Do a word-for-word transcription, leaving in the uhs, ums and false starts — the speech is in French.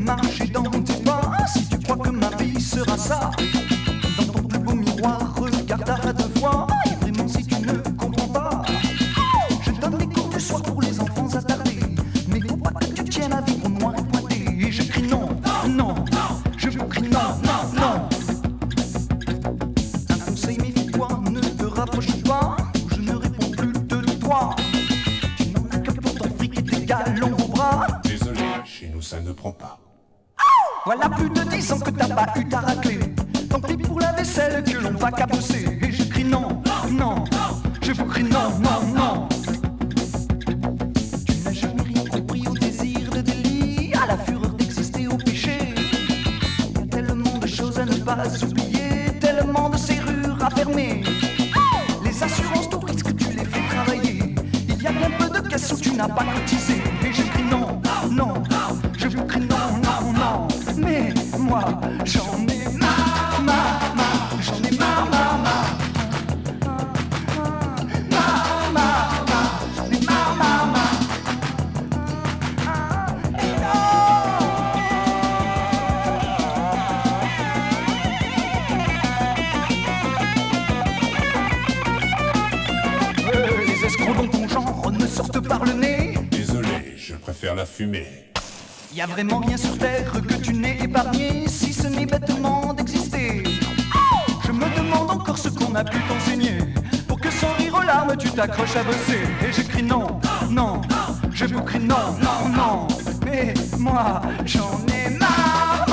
marcher dans tes pas. Si tu crois que ma vie sera ça, dans ton plus beau miroir, regarde à deux fois. Et vraiment si tu ne comprends pas, je donne des cours du soir pour les enfants attardés. Mais faut pas que tu tiennes à vivre noir et pointé. Et je crie non, non, je vous crie non, non, non. Un conseil, méfie-toi, ne te rapproche pas, ou je ne réponds plus de toi. Tu n'en as que pour ton fric et tes galons au bras. Désolé, chez nous ça ne prend pas. Voilà plus de dix ans que t'as pas eu ta raclée. Tant pis pour la vaisselle que l'on va cabosser. Et je crie non, non, je vous crie non, non, non. Tu n'as jamais rien compris au désir de délit, à la fureur d'exister au péché. Il y a tellement de choses à ne pas oublier, tellement de serrures à fermer. Les assurances tout risque, tu les fais travailler. Il y a bien peu de caisses où tu n'as pas cotisé. Et je crie non, non, je vous crie non, non, non. Mais moi, j'en ai marre, marre, marre, j'en ai marre, marre, marre. Marre, marre, marre, j'en ai marre, marre, marre. Et non. Euh, les escrocs dans ton genre me sortent par le nez. Désolé, je préfère la fumée. Y a vraiment rien sur terre que tu n'aies épargné, si ce n'est bêtement d'exister. Je me demande encore ce qu'on a pu t'enseigner, pour que sans rire aux larmes tu t'accroches à bosser. Et je crie non, non, je vous crie non, non, non. Mais moi j'en ai marre.